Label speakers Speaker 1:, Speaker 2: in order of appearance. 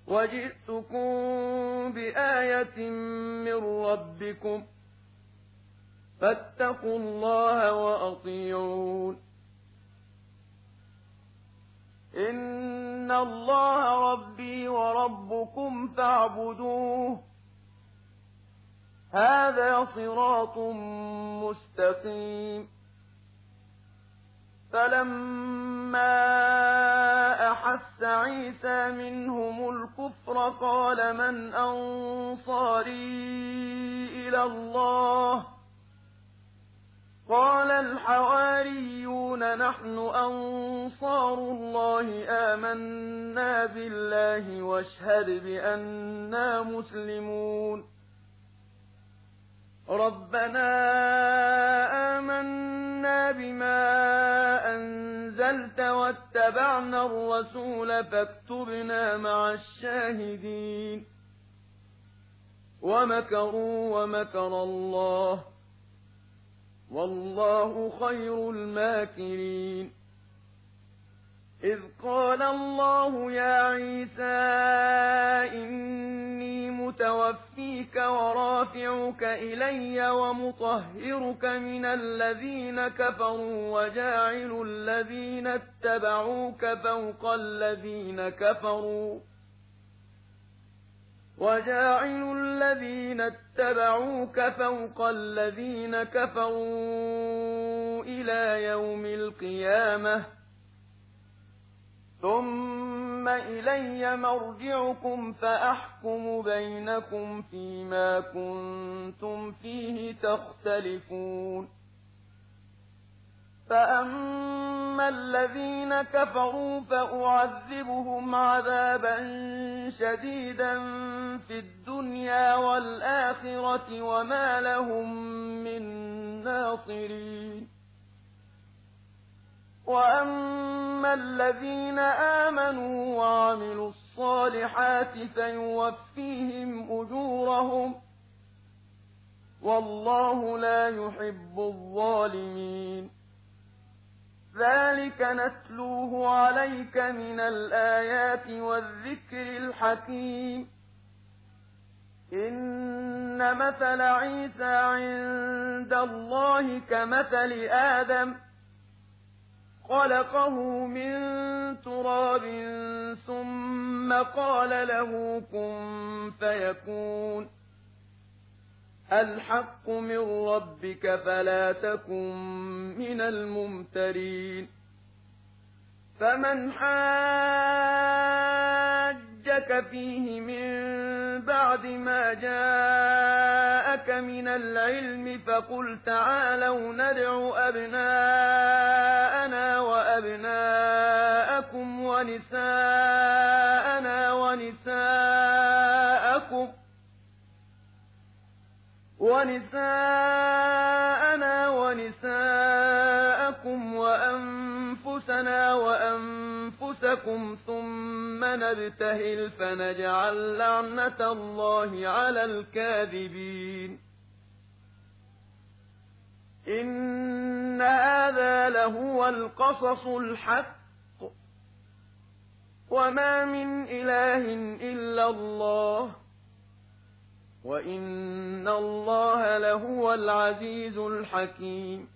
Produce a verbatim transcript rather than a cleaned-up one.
Speaker 1: وجئتكم بآية من ربكم فاتقوا الله وأطيعون إن الله ربي وربكم فاعبدوه هذا صراط مستقيم فلما أحس عيسى منهم الكفر قال من أنصاري إلى الله قال الحواريون نحن أنصار الله آمنا بالله واشهد بأننا مسلمون ربنا آمنا بما أنزلت واتبعنا الرسول فاكتبنا مع الشاهدين ومكروا ومكر الله والله خير الماكرين إذ قال الله يا عيسى إني متوفيك ورافعك إلي ومطهرك من الذين كفروا وجاعل الذين اتبعوك فوق الذين كفروا وجاعل الذين اتبعوك فوق الذين كفروا إلى يوم القيامة ثم إلي مرجعكم فأحكم بينكم فيما كنتم فيه تختلفون فأما الذين كفروا فأعذبهم عذابا شديدا في الدنيا والآخرة وما لهم من ناصرين وأما الذين آمنوا وعملوا الصالحات فيوفيهم أجورهم والله لا يحب الظالمين ذلك نتلوه عليك من الآيات والذكر الحكيم إن مثل عيسى عند الله كمثل آدم خلقه من تراب ثم قال له كن فيكون الحق من ربك فلا تكن من الممترين فمن حاجك فيه من بعد ما جاءك من العلم فقل تعالوا ندع أبناءنا وأبناءكم ونساءنا ونساءكم ونساءنا ونساءكم وأنفسنا وأنفسكم ثم نبتهل فنجعل لعنة الله على الكاذبين إن هذا لهو القصص الحق وما من إله إلا الله وإن الله لهو العزيز الحكيم